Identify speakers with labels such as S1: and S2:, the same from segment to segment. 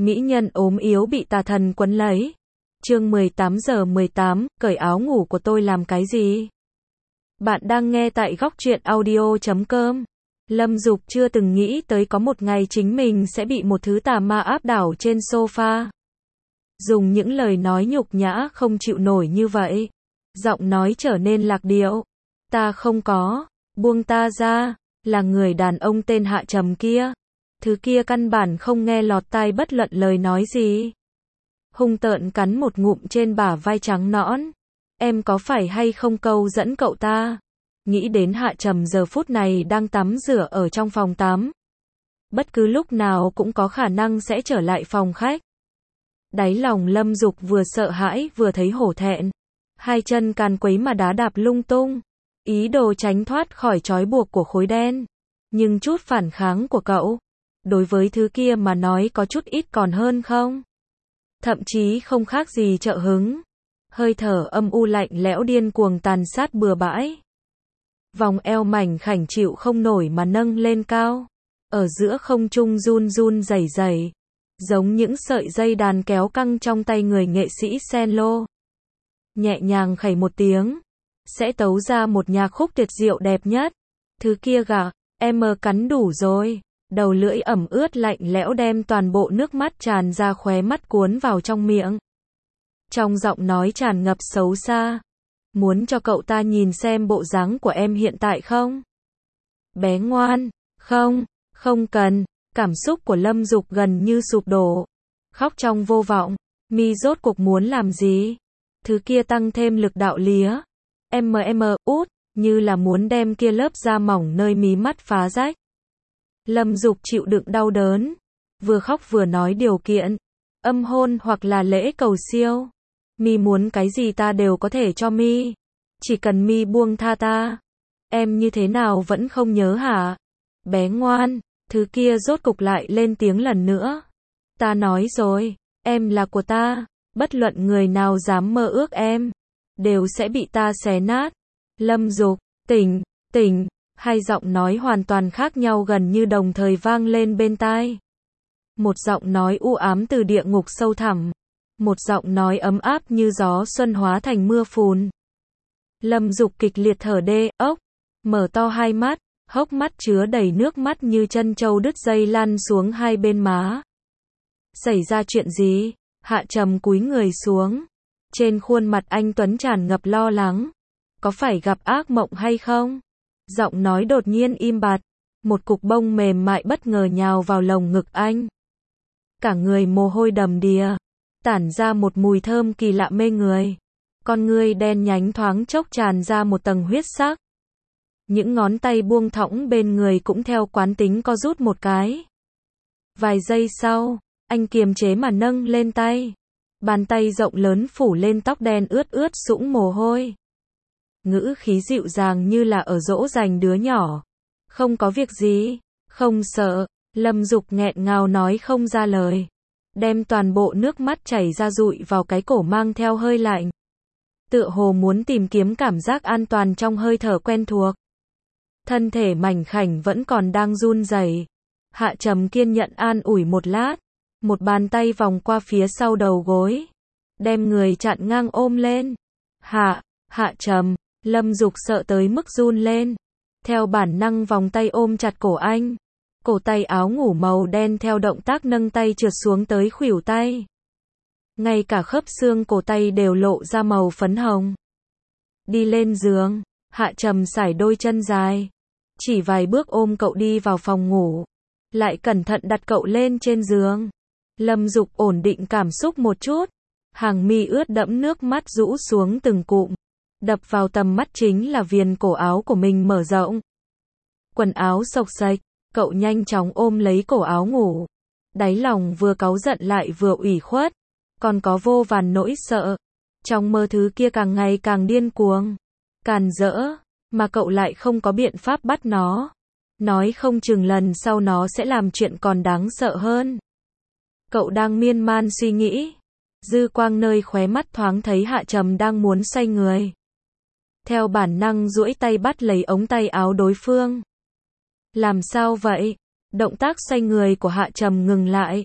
S1: Mỹ nhân ốm yếu bị tà thần quấn lấy. Chương 18:18, cởi áo ngủ của tôi làm cái gì? Bạn đang nghe tại Góc Truyện Audio.com. Lâm Dục chưa từng nghĩ tới có một ngày chính mình sẽ bị một thứ tà ma áp đảo trên sofa. Dùng những lời nói nhục nhã không chịu nổi như vậy. Giọng nói trở nên lạc điệu. Ta không có, buông ta ra, là người đàn ông tên Hạ Trầm kia. Thứ kia căn bản không nghe lọt tai bất luận lời nói gì. Hung tợn cắn một ngụm trên bả vai trắng nõn. Em có phải hay không câu dẫn cậu ta? Nghĩ đến Hạ Trầm giờ phút này đang tắm rửa ở trong phòng tắm. Bất cứ lúc nào cũng có khả năng sẽ trở lại phòng khách. Đáy lòng Lâm Dục vừa sợ hãi vừa thấy hổ thẹn. Hai chân càn quấy mà đá đạp lung tung. Ý đồ tránh thoát khỏi trói buộc của khối đen. Nhưng chút phản kháng của cậu, đối với thứ kia mà nói có chút ít còn hơn không? Thậm chí không khác gì trợ hứng. Hơi thở âm u lạnh lẽo điên cuồng tàn sát bừa bãi. Vòng eo mảnh khảnh chịu không nổi mà nâng lên cao. Ở giữa không trung run run rẩy rẩy, giống những sợi dây đàn kéo căng trong tay người nghệ sĩ cello. Nhẹ nhàng khẩy một tiếng, sẽ tấu ra một nhạc khúc tuyệt diệu đẹp nhất. Thứ kia gà, em cắn đủ rồi. Đầu lưỡi ẩm ướt lạnh lẽo đem toàn bộ nước mắt tràn ra khóe mắt cuốn vào trong miệng. Trong giọng nói tràn ngập xấu xa. Muốn cho cậu ta nhìn xem bộ dáng của em hiện tại không? Bé ngoan, không, không cần. Cảm xúc của Lâm Dục gần như sụp đổ. Khóc trong vô vọng. Mi rốt cuộc muốn làm gì? Thứ kia tăng thêm lực đạo lía. Em út, như là muốn đem kia lớp da mỏng nơi mí mắt phá rách. Lâm Dục chịu đựng đau đớn. Vừa khóc vừa nói điều kiện. Âm hôn hoặc là lễ cầu siêu. Mi muốn cái gì ta đều có thể cho Mi. Chỉ cần Mi buông tha ta. Em như thế nào vẫn không nhớ hả? Bé ngoan, thứ kia rốt cục lại lên tiếng lần nữa. Ta nói rồi, em là của ta. Bất luận người nào dám mơ ước em, đều sẽ bị ta xé nát. Lâm Dục, tỉnh, tỉnh. Hai giọng nói hoàn toàn khác nhau gần như đồng thời vang lên bên tai. Một giọng nói u ám từ địa ngục sâu thẳm. Một giọng nói ấm áp như gió xuân hóa thành mưa phùn. Lâm Dục kịch liệt thở đê, ốc, mở to hai mắt, hốc mắt chứa đầy nước mắt như chân trâu đứt dây lăn xuống hai bên má. Xảy ra chuyện gì? Hạ Trầm cúi người xuống. Trên khuôn mặt anh tuấn tràn ngập lo lắng. Có phải gặp ác mộng hay không? Giọng nói đột nhiên im bặt. Một cục bông mềm mại bất ngờ nhào vào lồng ngực anh. Cả người mồ hôi đầm đìa. Tản ra một mùi thơm kỳ lạ mê người. Con ngươi đen nhánh thoáng chốc tràn ra một tầng huyết sắc. Những ngón tay buông thõng bên người cũng theo quán tính co rút một cái. Vài giây sau, anh kiềm chế mà nâng lên tay. Bàn tay rộng lớn phủ lên tóc đen ướt ướt sũng mồ hôi. Ngữ khí dịu dàng như là ở dỗ dành đứa nhỏ. Không có việc gì, không sợ. Lâm Dục nghẹn ngào nói không ra lời. Đem toàn bộ nước mắt chảy ra dụi vào cái cổ mang theo hơi lạnh. Tựa hồ muốn tìm kiếm cảm giác an toàn trong hơi thở quen thuộc. Thân thể mảnh khảnh vẫn còn đang run rẩy. Hạ Trầm kiên nhẫn an ủi một lát. Một bàn tay vòng qua phía sau đầu gối. Đem người chặn ngang ôm lên. Hạ Trầm. Lâm Dục sợ tới mức run lên. Theo bản năng vòng tay ôm chặt cổ anh. Cổ tay áo ngủ màu đen theo động tác nâng tay trượt xuống tới khuỷu tay. Ngay cả khớp xương cổ tay đều lộ ra màu phấn hồng. Đi lên giường, Hạ Trầm sải đôi chân dài. Chỉ vài bước ôm cậu đi vào phòng ngủ. Lại cẩn thận đặt cậu lên trên giường. Lâm Dục ổn định cảm xúc một chút. Hàng mi ướt đẫm nước mắt rũ xuống từng cụm. Đập vào tầm mắt chính là viền cổ áo của mình mở rộng. Quần áo xộc xệch, cậu nhanh chóng ôm lấy cổ áo ngủ. Đáy lòng vừa cáu giận lại vừa ủy khuất. Còn có vô vàn nỗi sợ. Trong mơ thứ kia càng ngày càng điên cuồng. Càn rỡ, mà cậu lại không có biện pháp bắt nó. Nói không chừng lần sau nó sẽ làm chuyện còn đáng sợ hơn. Cậu đang miên man suy nghĩ. Dư quang nơi khóe mắt thoáng thấy Hạ Trầm đang muốn xoay người. Theo bản năng duỗi tay bắt lấy ống tay áo đối phương. Làm sao vậy? Động tác xoay người của Hạ Trầm ngừng lại.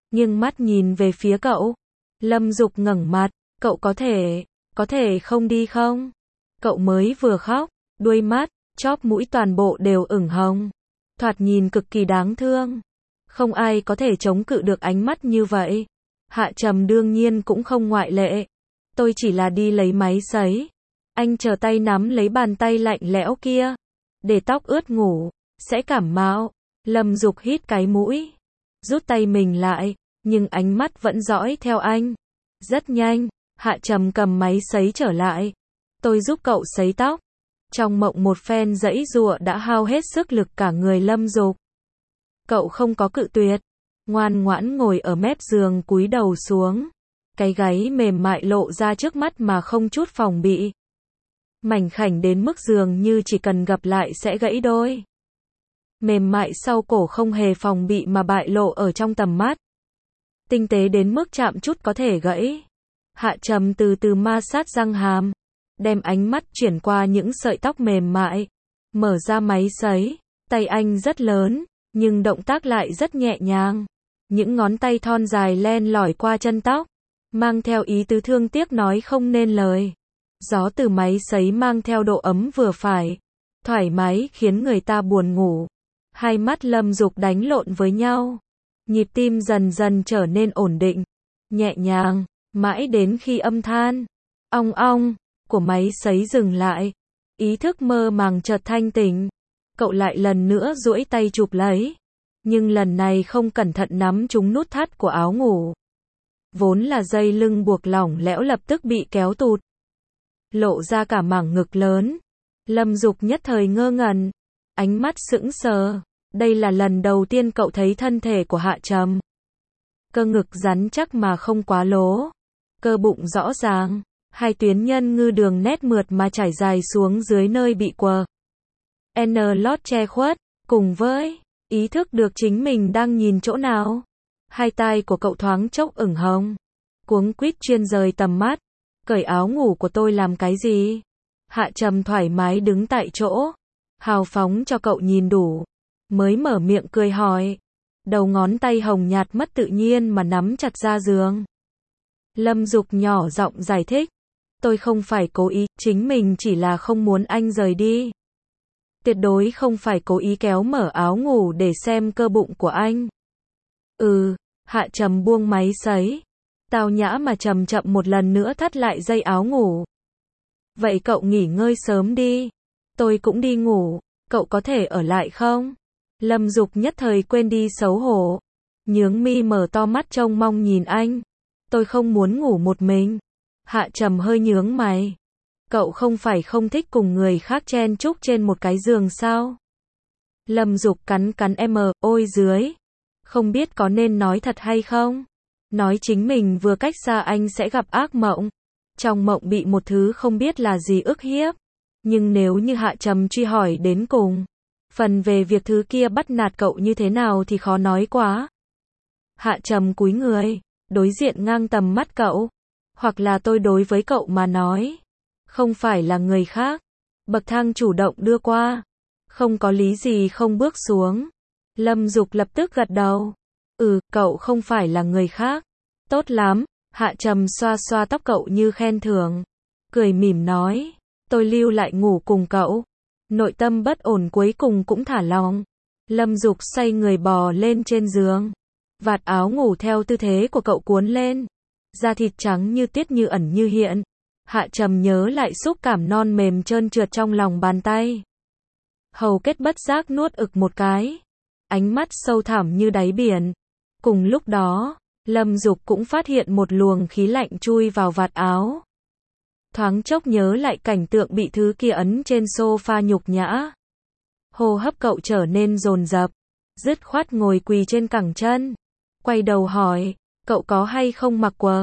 S1: nghiêng mắt nhìn về phía cậu. Lâm Dục ngẩng mặt, cậu có thể không đi không? Cậu mới vừa khóc, đuôi mắt, chóp mũi toàn bộ đều ửng hồng. Thoạt nhìn cực kỳ đáng thương. Không ai có thể chống cự được ánh mắt như vậy. Hạ Trầm đương nhiên cũng không ngoại lệ. Tôi chỉ là đi lấy máy sấy. Anh chờ tay nắm lấy bàn tay lạnh lẽo kia. Để tóc ướt ngủ, sẽ cảm mạo. Lâm Dục hít cái mũi. Rút tay mình lại, nhưng ánh mắt vẫn dõi theo anh. Rất nhanh, Hạ Trầm cầm máy sấy trở lại. Tôi giúp cậu sấy tóc. Trong mộng một phen giãy giụa đã hao hết sức lực cả người Lâm Dục. Cậu không có cự tuyệt, ngoan ngoãn ngồi ở mép giường cúi đầu xuống. Cái gáy mềm mại lộ ra trước mắt mà không chút phòng bị. Mảnh khảnh đến mức dường như chỉ cần gặp lại sẽ gãy đôi. Mềm mại sau cổ không hề phòng bị mà bại lộ ở trong tầm mắt. Tinh tế đến mức chạm chút có thể gãy. Hạ Trầm từ từ ma sát răng hàm, đem ánh mắt chuyển qua những sợi tóc mềm mại. Mở ra máy sấy, tay anh rất lớn, nhưng động tác lại rất nhẹ nhàng. Những ngón tay thon dài len lỏi qua chân tóc, mang theo ý tứ thương tiếc nói không nên lời. Gió từ máy sấy mang theo độ ấm vừa phải, thoải mái khiến người ta buồn ngủ. Hai mắt Lâm Dục đánh lộn với nhau. Nhịp tim dần dần trở nên ổn định, nhẹ nhàng, mãi đến khi âm than ong ong của máy sấy dừng lại. Ý thức mơ màng chợt thanh tỉnh. Cậu lại lần nữa duỗi tay chụp lấy. Nhưng lần này không cẩn thận nắm trúng nút thắt của áo ngủ. Vốn là dây lưng buộc lỏng lẻo lập tức bị kéo tụt. Lộ ra cả mảng ngực lớn. Lâm Dục nhất thời ngơ ngẩn. Ánh mắt sững sờ. Đây là lần đầu tiên cậu thấy thân thể của Hạ Trầm. Cơ ngực rắn chắc mà không quá lố. Cơ bụng rõ ràng. Hai tuyến nhân ngư đường nét mượt mà trải dài xuống dưới nơi bị quờ lót che khuất, cùng với ý thức được chính mình đang nhìn chỗ nào. Hai tai của cậu thoáng chốc ửng hồng. Cuống quýt chuyên rời tầm mắt. Cởi áo ngủ của tôi làm cái gì? Hạ Trầm thoải mái đứng tại chỗ, hào phóng cho cậu nhìn đủ. Mới mở miệng cười hỏi. Đầu ngón tay hồng nhạt mất tự nhiên mà nắm chặt ra giường. Lâm Dục nhỏ giọng giải thích. Tôi không phải cố ý, chính mình chỉ là không muốn anh rời đi. Tuyệt đối không phải cố ý kéo mở áo ngủ để xem cơ bụng của anh. Hạ Trầm buông máy sấy. Tao nhã mà chậm chậm một lần nữa thắt lại dây áo ngủ. Vậy cậu nghỉ ngơi sớm đi. Tôi cũng đi ngủ, cậu có thể ở lại không? Lâm Dục nhất thời quên đi xấu hổ. Nhướng mi mở to mắt trông mong nhìn anh. Tôi không muốn ngủ một mình. Hạ Trầm hơi nhướng mày. Cậu không phải không thích cùng người khác chen chúc trên một cái giường sao? Lâm Dục cắn cắn ôi dưới. Không biết có nên nói thật hay không? Nói chính mình vừa cách xa anh sẽ gặp ác mộng. Trong mộng bị một thứ không biết là gì ức hiếp. Nhưng nếu như Hạ Trầm truy hỏi đến cùng, phần về việc thứ kia bắt nạt cậu như thế nào thì khó nói quá. Hạ Trầm cúi người, đối diện ngang tầm mắt cậu. Hoặc là tôi đối với cậu mà nói. Không phải là người khác. Bậc thang chủ động đưa qua. Không có lý gì không bước xuống. Lâm Dục lập tức gật đầu. Cậu không phải là người khác. Tốt lắm. Hạ Trầm xoa xoa tóc cậu như khen thưởng. Cười mỉm nói. Tôi lưu lại ngủ cùng cậu. Nội tâm bất ổn cuối cùng cũng thả lòng. Lâm Dục xoay người bò lên trên giường. Vạt áo ngủ theo tư thế của cậu cuốn lên. Da thịt trắng như tuyết như ẩn như hiện. Hạ Trầm nhớ lại xúc cảm non mềm trơn trượt trong lòng bàn tay. Hầu kết bất giác nuốt ực một cái. Ánh mắt sâu thẳm như đáy biển. Cùng lúc đó, Lâm Dục cũng phát hiện một luồng khí lạnh chui vào vạt áo. Thoáng chốc nhớ lại cảnh tượng bị thứ kia ấn trên sofa nhục nhã. Hô hấp cậu trở nên dồn dập. Dứt khoát ngồi quỳ trên cẳng chân. Quay đầu hỏi, cậu có hay không mặc quần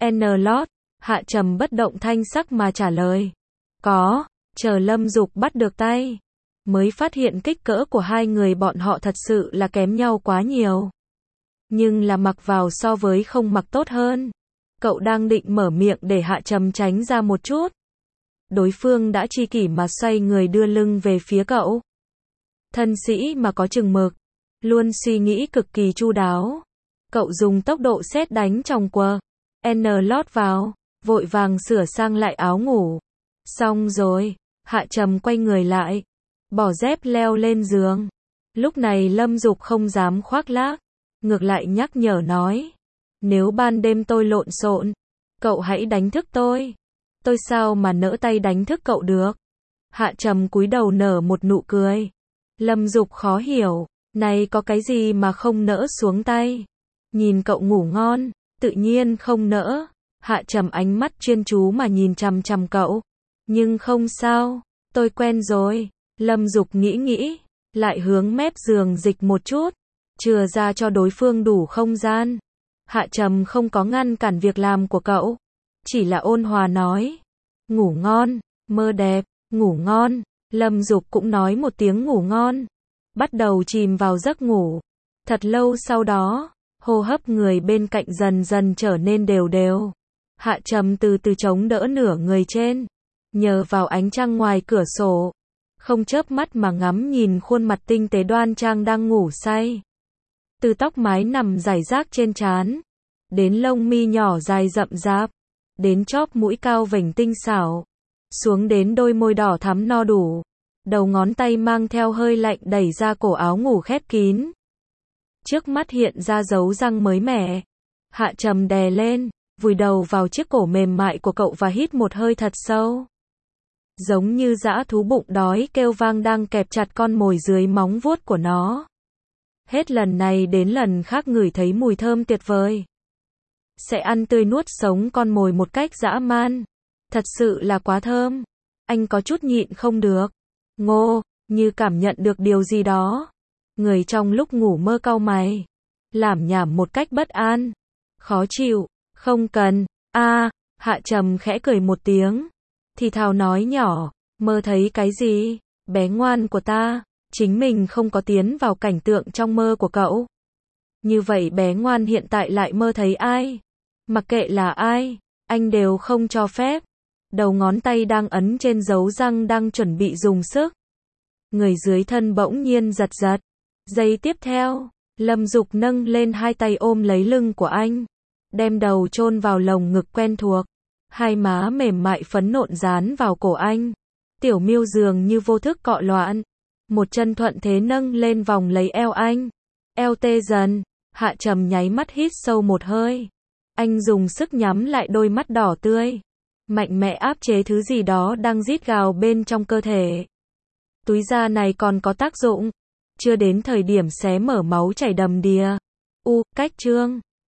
S1: lót? Hạ Trầm bất động thanh sắc mà trả lời. Có. Chờ Lâm Dục bắt được tay, mới phát hiện kích cỡ của hai người bọn họ thật sự là kém nhau quá nhiều. Nhưng là mặc vào so với không mặc tốt hơn. Cậu đang định mở miệng để Hạ Trầm tránh ra một chút. Đối phương đã chi kỷ mà xoay người đưa lưng về phía cậu. Thân sĩ mà có chừng mực, luôn suy nghĩ cực kỳ chu đáo. Cậu dùng tốc độ sét đánh chòng quờ. N lót vào, vội vàng sửa sang lại áo ngủ. Xong rồi, Hạ Trầm quay người lại, bỏ dép leo lên giường. Lúc này Lâm Dục không dám khoác lác, ngược lại nhắc nhở nói. Nếu ban đêm tôi lộn xộn, cậu hãy đánh thức tôi. Tôi sao mà nỡ tay đánh thức cậu được. Hạ Trầm cúi đầu nở một nụ cười. Lâm Dục khó hiểu, này có cái gì mà không nỡ xuống tay. Nhìn cậu ngủ ngon, tự nhiên không nỡ. Hạ Trầm ánh mắt chuyên chú mà nhìn chằm chằm cậu. Nhưng không sao, tôi quen rồi. Lâm Dục nghĩ, lại hướng mép giường dịch một chút, chừa ra cho đối phương đủ không gian. Hạ Trầm không có ngăn cản việc làm của cậu, chỉ là ôn hòa nói. Ngủ ngon, mơ đẹp, ngủ ngon. Lâm Dục cũng nói một tiếng ngủ ngon, bắt đầu chìm vào giấc ngủ. Thật lâu sau đó, hô hấp người bên cạnh dần dần trở nên đều đều. Hạ Trầm từ từ chống đỡ nửa người trên, nhờ vào ánh trăng ngoài cửa sổ, không chớp mắt mà ngắm nhìn khuôn mặt tinh tế đoan trang đang ngủ say. Từ tóc mái nằm rải rác trên trán, đến lông mi nhỏ dài rậm rạp, đến chóp mũi cao vểnh tinh xảo, xuống đến đôi môi đỏ thắm no đủ, đầu ngón tay mang theo hơi lạnh đẩy ra cổ áo ngủ khép kín. Trước mắt hiện ra dấu răng mới mẻ. Hạ Trầm đè lên, vùi đầu vào chiếc cổ mềm mại của cậu và hít một hơi thật sâu. Giống như dã thú bụng đói kêu vang đang kẹp chặt con mồi dưới móng vuốt của nó. Hết lần này đến lần khác ngửi thấy mùi thơm tuyệt vời. Sẽ ăn tươi nuốt sống con mồi một cách dã man. Thật sự là quá thơm. Anh có chút nhịn không được. Ngô, như cảm nhận được điều gì đó. Người trong lúc ngủ mơ cau mày, lảm nhảm một cách bất an. Khó chịu, không cần. Hạ Trầm khẽ cười một tiếng, thì thào nói nhỏ, mơ thấy cái gì? Bé ngoan của ta, chính mình không có tiến vào cảnh tượng trong mơ của cậu. Như vậy bé ngoan hiện tại lại mơ thấy ai? Mặc kệ là ai, anh đều không cho phép. Đầu ngón tay đang ấn trên dấu răng đang chuẩn bị dùng sức. Người dưới thân bỗng nhiên giật giật. Giây tiếp theo, Lâm Dục nâng lên hai tay ôm lấy lưng của anh, đem đầu chôn vào lồng ngực quen thuộc. Hai má mềm mại phấn nộn dán vào cổ anh. Tiểu Miêu dường như vô thức cọ loạn. Một chân thuận thế nâng lên vòng lấy eo anh. Eo tê dần, Hạ Trầm nháy mắt hít sâu một hơi. Anh dùng sức nhắm lại đôi mắt đỏ tươi, mạnh mẽ áp chế thứ gì đó đang rít gào bên trong cơ thể. Túi da này còn có tác dụng, chưa đến thời điểm xé mở máu chảy đầm đìa. Cách chương